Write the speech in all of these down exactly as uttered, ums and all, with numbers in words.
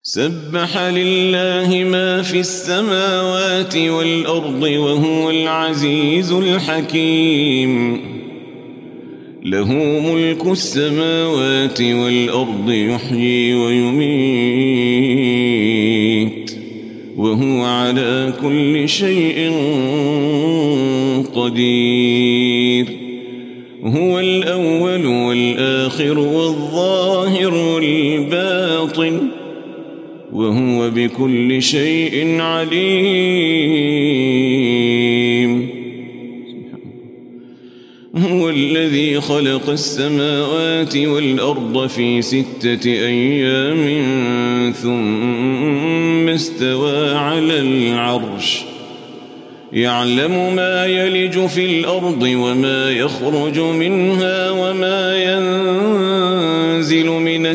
سبح لله ما في السماوات والأرض وهو العزيز الحكيم له ملك السماوات والأرض يحيي ويميت وهو على كل شيء قدير هو الأول والآخر والظاهر والباطن وهو بكل شيء عليم هو الذي خلق السماوات والأرض في ستة أيام ثم استوى على العرش يعلم ما يلج في الأرض وما يخرج منها وما ينزل من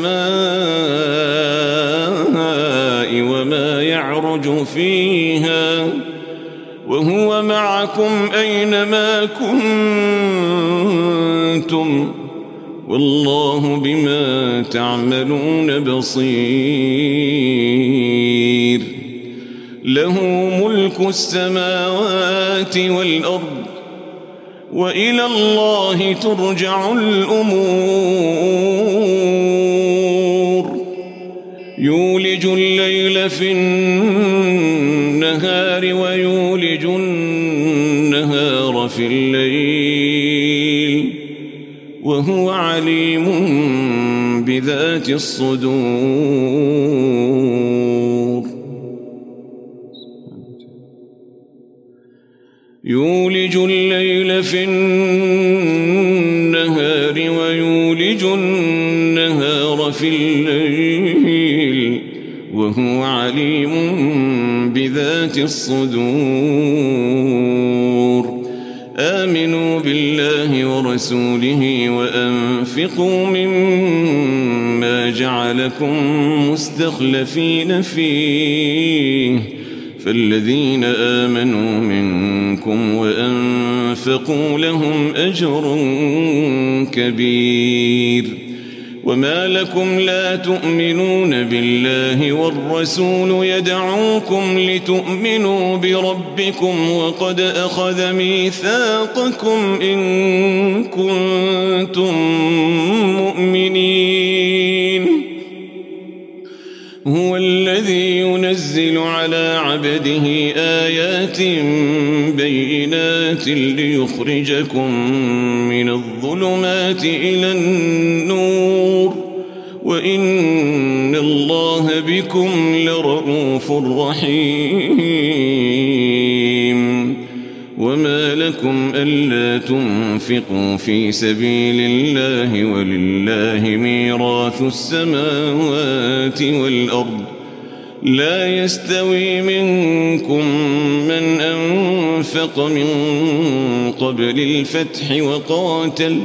السماء وما يعرج فيها وهو معكم أينما كنتم والله بما تعملون بصير له ملك السماوات والأرض وإلى الله ترجع الأمور يولج الليل في النهار ويولج النهار في الليل وهو عليم بذات الصدور يولج الليل في النهار ويولج النهار في الليل وهو عليم بذات الصدور آمنوا بالله ورسوله وأنفقوا مما جعلكم مستخلفين فيه فالذين آمنوا منكم وأنفقوا لهم أجر كبير وما لكم لا تؤمنون بالله والرسول يدعوكم لتؤمنوا بربكم وقد أخذ ميثاقكم إن كنتم مؤمنين هو الذي ينزل على عبده آيات بينات ليخرجكم من الظلمات إلى النور وإن الله بكم لرؤوف رحيم وما لكم ألا تنفقوا في سبيل الله ولله ميراث السماوات والأرض لا يستوي منكم من أنفق من قبل الفتح وقاتل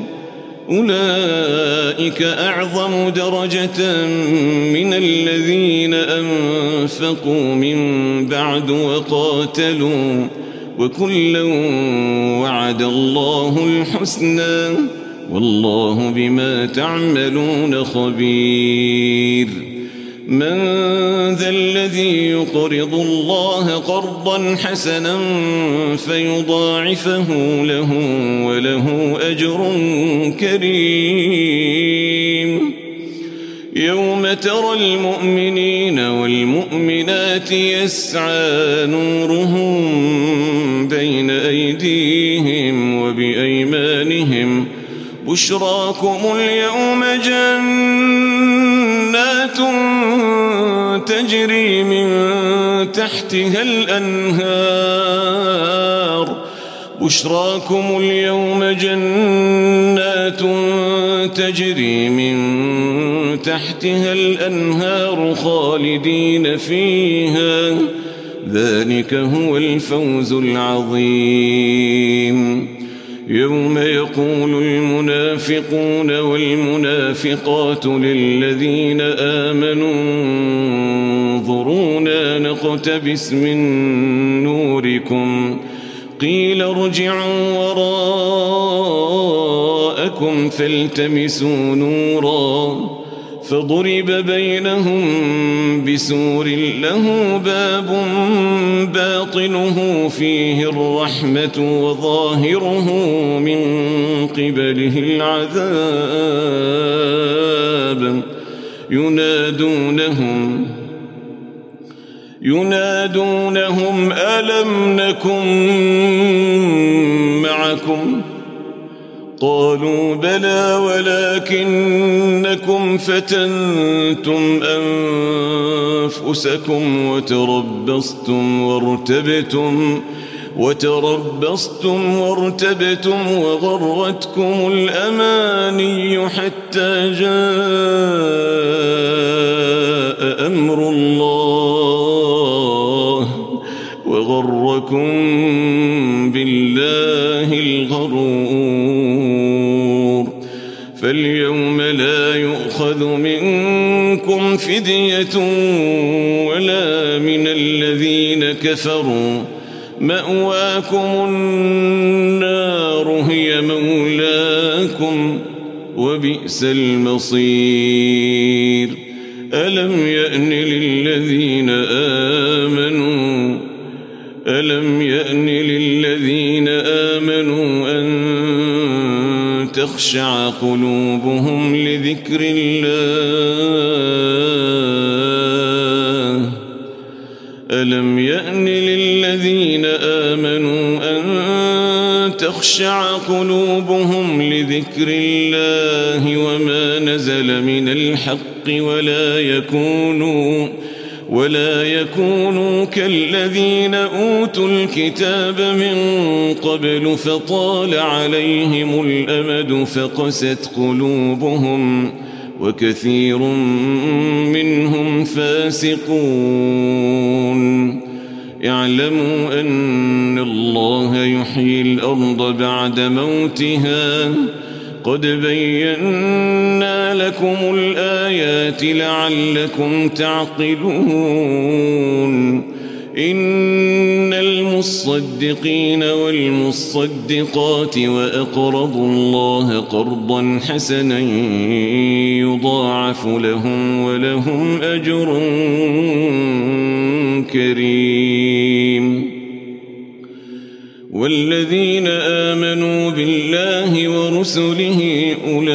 أولئك أعظم درجة من الذين أنفقوا من بعد وقاتلوا وكلا وعد الله الحسنى والله بما تعملون خبير من ذا الذي يقرض الله قرضا حسنا فيضاعفه له وله أجر كريم يوم ترى المؤمنين والمؤمنات يسعى نورهم بين أيديهم وبأيمانهم بشراكم اليوم جنات تجري من تحتها الأنهار بشراكم اليوم جنات تجري من تحتها الأنهار خالدين فيها ذلك هو الفوز العظيم يوم يقول المنافقون والمنافقات للذين آمنوا انظرونا نقتبس من نوركم قيل ارجعوا وراءكم فالتمسوا نورا فضرب بينهم بسور له باب باطنه فيه الرحمة وظاهره من قبله العذاب ينادونهم ينادونهم ألم نكن معكم قالوا بلى ولكنكم فتنتم أنفسكم وتربصتم وارتبتم وتربصتم وارتبتم وغرتكم الأماني حتى جاء أمر الله وغركم بالله الغرور فاليوم لا يؤخذ منكم فدية ولا من الذين كفروا مأواكم النار هي مولاكم وبئس المصير ألم يأن للذين آمنوا ألم يأن للذين آمنوا أن تخشع قلوبهم لذكر الله ألم يأن للذين آمنوا أن تخشع قلوبهم لذكر الله وما نزل من الحق ولا يكونوا ولا يكونوا كالذين أوتوا الكتاب من قبل فطال عليهم الأمد فقست قلوبهم وكثير منهم فاسقون اعلموا أن الله يحيي الأرض بعد موتها قد بينا لكم الآيات لعلكم تعقلون إن المصدقين والمصدقات وأقرضوا الله قرضا حسنا يضاعف لهم ولهم أجر كريم والذين آمنوا بالله ورسله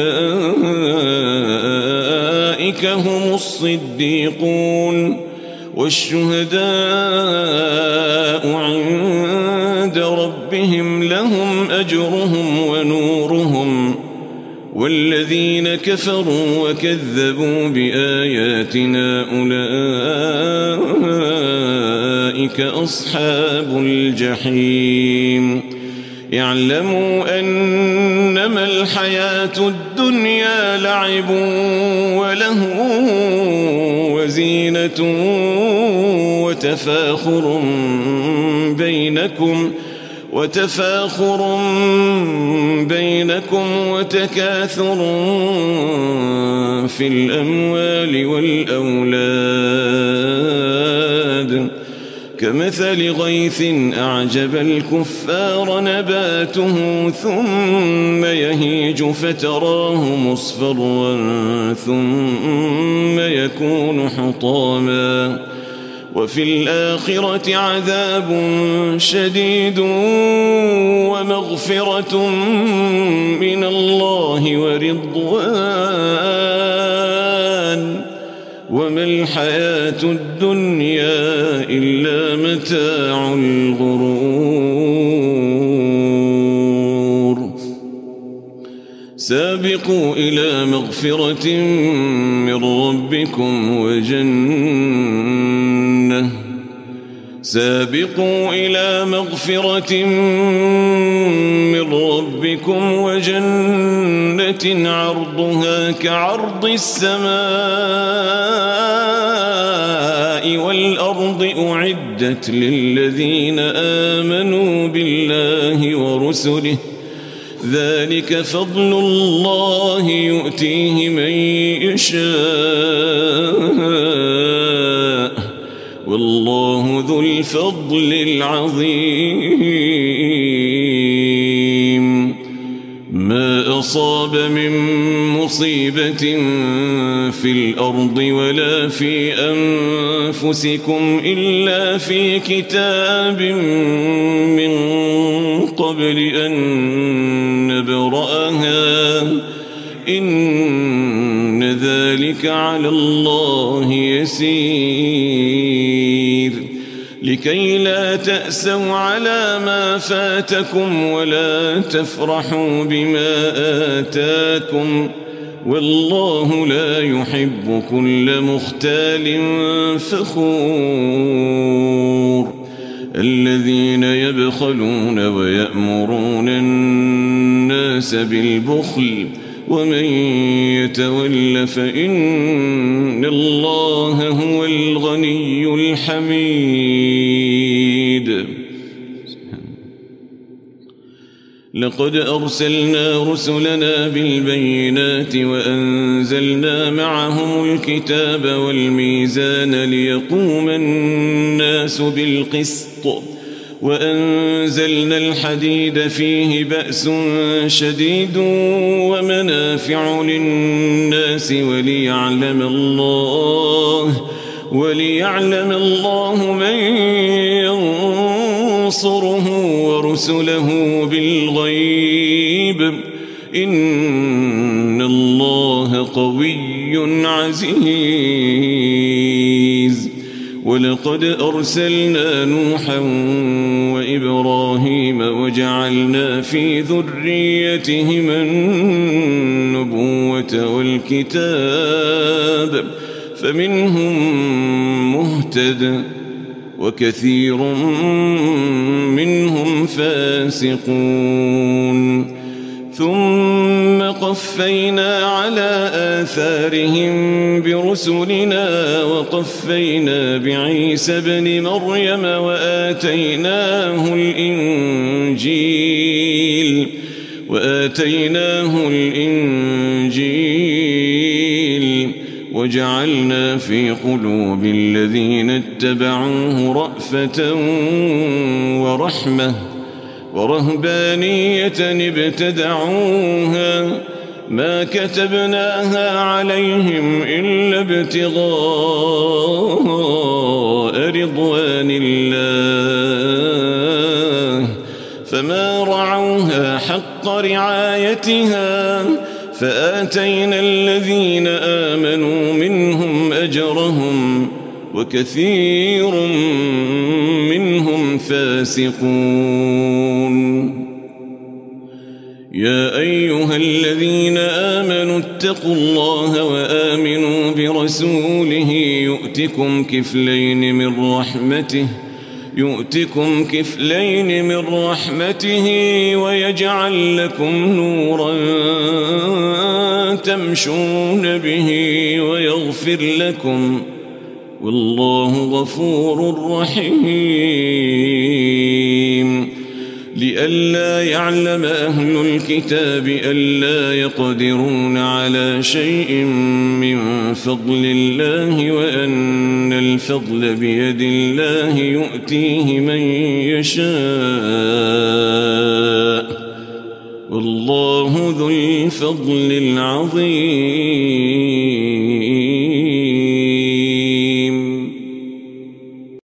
أولئك هم الصديقون والشهداء عند ربهم لهم أجرهم ونورهم والذين كفروا وكذبوا بآياتنا أولئك أصحاب الجحيم يعلموا أنما الحياة الدنيا لعب وله وزينة وتفاخر بينكم وتفاخر بينكم وتكاثر في الأموال والأولاد كمثل غيث أعجب الكفار نباته ثم يهيج فتراه مصفرا ثم يكون حطاما وفي الآخرة عذاب شديد ومغفرة من الله ورضوان وما الحياة الدنيا إلا متاع الغرور سابقوا إلى مغفرة من ربكم وجنة سابقوا إلى مغفرة من ربكم وجنة عرضها كعرض السماء والأرض أعدت للذين آمنوا بالله ورسله ذلك فضل الله يؤتيه من يشاء والله ذو الفضل العظيم ما أصاب من مصيبة في الأرض ولا في أنفسكم إلا في كتاب من قبل أن نبرأها إن ذلك على الله يسير لكي لا تأسوا على ما فاتكم ولا تفرحوا بما آتاكم والله لا يحب كل مختال فخور الذين يبخلون ويأمرون الناس بالبخل ومن يتول فإن الله هو الغني الحميد لقد أرسلنا رسلنا بالبينات وأنزلنا معهم الكتاب والميزان ليقوم الناس بالقسط وأنزلنا الحديد فيه بأس شديد ومنافع للناس وليعلم الله وليعلم الله من ينصره ورسله بالغيب إن الله قوي عزيز ولقد أرسلنا نوحا وإبراهيم وجعلنا في ذريتهما النبوة والكتاب فمنهم مهتد وكثير منهم فاسقون ثم قفينا على آثارهم برسلنا وقفينا بعيسى ابن مريم وآتيناه الإنجيل وآتيناه الإنجيل وجعلنا في قلوب الذين اتبعوه رأفة ورحمة ورهبانية ابتدعوها ما كتبناها عليهم إلا ابتغاء رضوان الله فما رعوها حق رعايتها فآتينا الذين آمنوا منهم أجرهم وكثير منهم فاسقون يا أيها الذين آمنوا اتقوا الله وآمنوا برسوله يؤتكم كفلين من رحمته يؤتكم كفلين من رحمته ويجعل لكم نورا تمشون به ويغفر لكم والله غفور رحيم لئلا يعلم أهل الكتاب ألا يقدرون على شيء من فضل الله وأن الفضل بيد الله يؤتيه من يشاء والله ذو الفضل العظيم